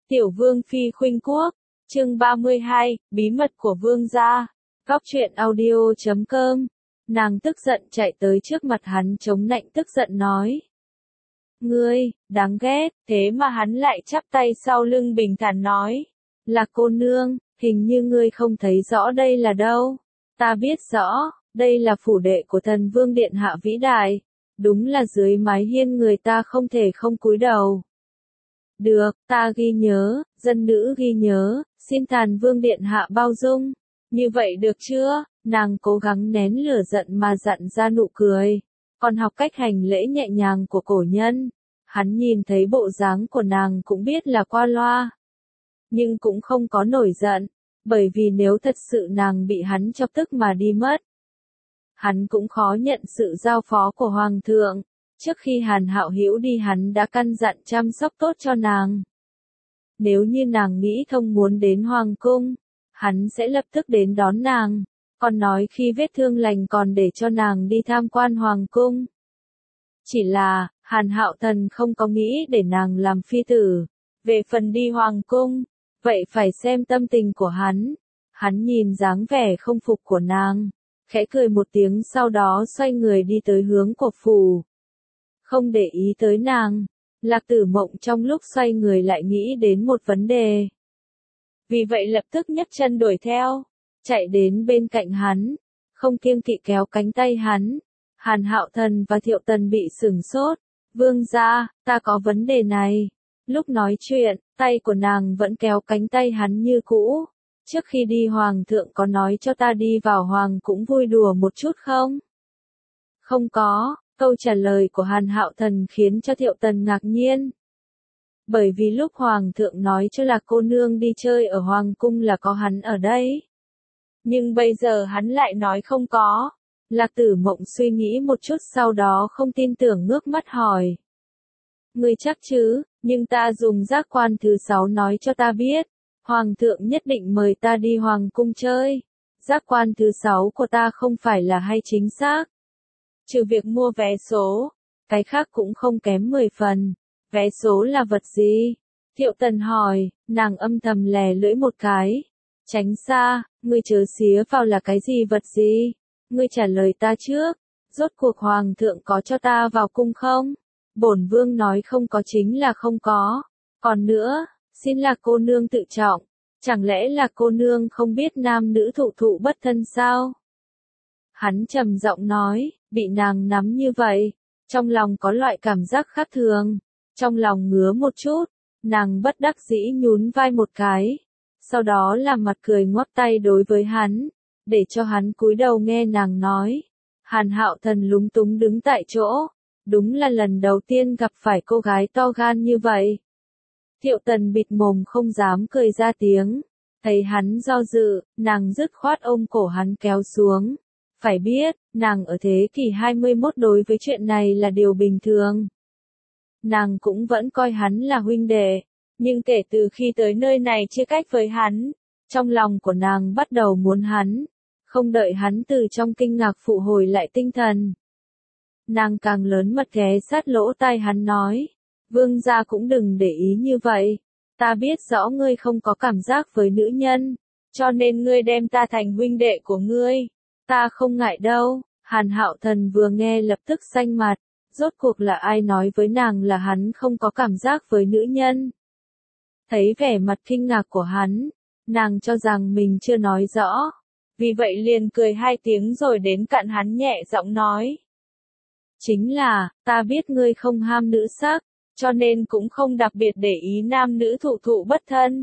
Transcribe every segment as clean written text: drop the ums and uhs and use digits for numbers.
Tiểu vương phi khuynh quốc, chương 32, bí mật của vương gia. Góc truyện audio.com. Nàng tức giận chạy tới trước mặt hắn chống nạnh tức giận nói. Ngươi, đáng ghét, thế mà hắn lại chắp tay sau lưng bình thản nói. Là cô nương, hình như ngươi không thấy rõ đây là đâu. Ta biết rõ, đây là phủ đệ của thần vương điện hạ vĩ đại. Đúng là dưới mái hiên người ta không thể không cúi đầu. Được, ta ghi nhớ, dân nữ ghi nhớ, xin thần vương điện hạ bao dung. Như vậy được chưa? Nàng cố gắng nén lửa giận mà dặn ra nụ cười. Còn học cách hành lễ nhẹ nhàng của cổ nhân. Hắn nhìn thấy bộ dáng của nàng cũng biết là qua loa. Nhưng cũng không có nổi giận, bởi vì nếu thật sự nàng bị hắn chọc tức mà đi mất. Hắn cũng khó nhận sự giao phó của Hoàng thượng. Trước khi Hàn Hạo Hữu đi hắn đã căn dặn chăm sóc tốt cho nàng. Nếu như nàng nghĩ thông muốn đến Hoàng cung, hắn sẽ lập tức đến đón nàng, còn nói khi vết thương lành còn để cho nàng đi tham quan Hoàng cung. Chỉ là, Hàn Hạo Thần không có nghĩ để nàng làm phi tử. Về phần đi Hoàng cung, vậy phải xem tâm tình của hắn. Hắn nhìn dáng vẻ không phục của nàng, khẽ cười một tiếng sau đó xoay người đi tới hướng của phủ. Không để ý tới nàng, Lạc Tử Mộng trong lúc xoay người lại nghĩ đến một vấn đề. Vì vậy lập tức nhấc chân đuổi theo, chạy đến bên cạnh hắn, không kiêng kỵ kéo cánh tay hắn. Hàn Hạo Thần và Thiệu Tần bị sửng sốt. Vương gia, ta có vấn đề này. Lúc nói chuyện, tay của nàng vẫn kéo cánh tay hắn như cũ. Trước khi đi Hoàng thượng có nói cho ta đi vào Hoàng cũng vui đùa một chút không? Không có. Câu trả lời của Hàn Hạo Thần khiến cho Thiệu Tần ngạc nhiên. Bởi vì lúc Hoàng thượng nói cho Lạc cô nương đi chơi ở Hoàng cung là có hắn ở đây. Nhưng bây giờ hắn lại nói không có. Lạc Tử Mộng suy nghĩ một chút sau đó không tin tưởng ngước mắt hỏi. Ngươi chắc chứ, nhưng ta dùng giác quan thứ 6 nói cho ta biết. Hoàng thượng nhất định mời ta đi Hoàng cung chơi. Giác quan thứ 6 của ta không phải là hay chính xác. Trừ việc mua vé số, cái khác cũng không kém 10 phần. Vé số là vật gì? Thiệu Tần hỏi, nàng âm thầm lè lưỡi một cái. Tránh xa, ngươi chớ xía vào là cái gì vật gì? Ngươi trả lời ta trước, rốt cuộc Hoàng thượng có cho ta vào cung không? Bổn vương nói không có chính là không có. Còn nữa, xin Lạc cô nương tự trọng, chẳng lẽ là cô nương không biết nam nữ thụ thụ bất thân sao? Hắn trầm giọng nói, bị nàng nắm như vậy, trong lòng có loại cảm giác khác thường, trong lòng ngứa một chút, nàng bất đắc dĩ nhún vai một cái, sau đó làm mặt cười ngoắc tay đối với hắn, để cho hắn cúi đầu nghe nàng nói. Hàn Hạo Thần lúng túng đứng tại chỗ, đúng là lần đầu tiên gặp phải cô gái to gan như vậy. Thiệu Tần bịt mồm không dám cười ra tiếng, thấy hắn do dự, nàng dứt khoát ôm cổ hắn kéo xuống. Phải biết, nàng ở thế kỷ 21 đối với chuyện này là điều bình thường. Nàng cũng vẫn coi hắn là huynh đệ, nhưng kể từ khi tới nơi này chia cách với hắn, trong lòng của nàng bắt đầu muốn hắn, không đợi hắn từ trong kinh ngạc phụ hồi lại tinh thần. Nàng càng lớn mật ghé sát lỗ tai hắn nói, vương gia cũng đừng để ý như vậy, ta biết rõ ngươi không có cảm giác với nữ nhân, cho nên ngươi đem ta thành huynh đệ của ngươi. Ta không ngại đâu. Hàn Hạo Thần vừa nghe lập tức xanh mặt, rốt cuộc là ai nói với nàng là hắn không có cảm giác với nữ nhân. Thấy vẻ mặt kinh ngạc của hắn, nàng cho rằng mình chưa nói rõ, vì vậy liền cười 2 tiếng rồi đến cạnh hắn nhẹ giọng nói. Chính là, ta biết ngươi không ham nữ sắc, cho nên cũng không đặc biệt để ý nam nữ thụ thụ bất thân.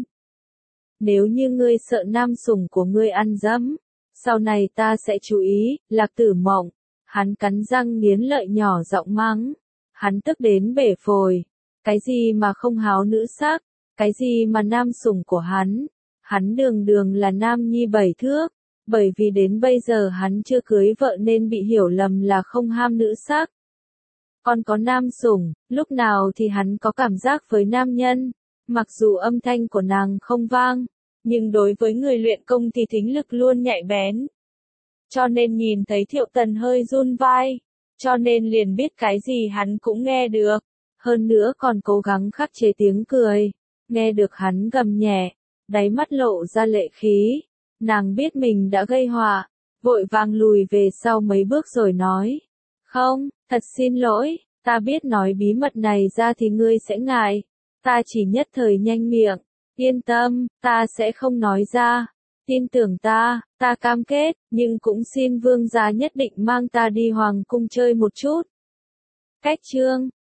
Nếu như ngươi sợ nam sủng của ngươi ăn dẫm, sau này ta sẽ chú ý. Lạc Tử Mộng. Hắn cắn răng nghiến lợi nhỏ giọng mắng. Hắn tức đến bể phổi. Cái gì mà không háo nữ sắc, cái gì mà nam sủng của hắn. Hắn đường đường là nam nhi 7 thước. Bởi vì đến bây giờ hắn chưa cưới vợ nên bị hiểu lầm là không ham nữ sắc. Còn có nam sủng, lúc nào thì hắn có cảm giác với nam nhân. Mặc dù âm thanh của nàng không vang, nhưng đối với người luyện công thì thính lực luôn nhạy bén. Cho nên nhìn thấy Thiệu Tần hơi run vai, cho nên liền biết cái gì hắn cũng nghe được, hơn nữa còn cố gắng khắc chế tiếng cười. Nghe được hắn gầm nhẹ, đáy mắt lộ ra lệ khí, nàng biết mình đã gây họa, vội vàng lùi về sau mấy bước rồi nói. Không, thật xin lỗi, ta biết nói bí mật này ra thì ngươi sẽ ngại, ta chỉ nhất thời nhanh miệng, yên tâm, ta sẽ không nói ra. Tin tưởng ta cam kết, nhưng cũng xin vương gia nhất định mang ta đi hoàng cung chơi một chút. Cách chương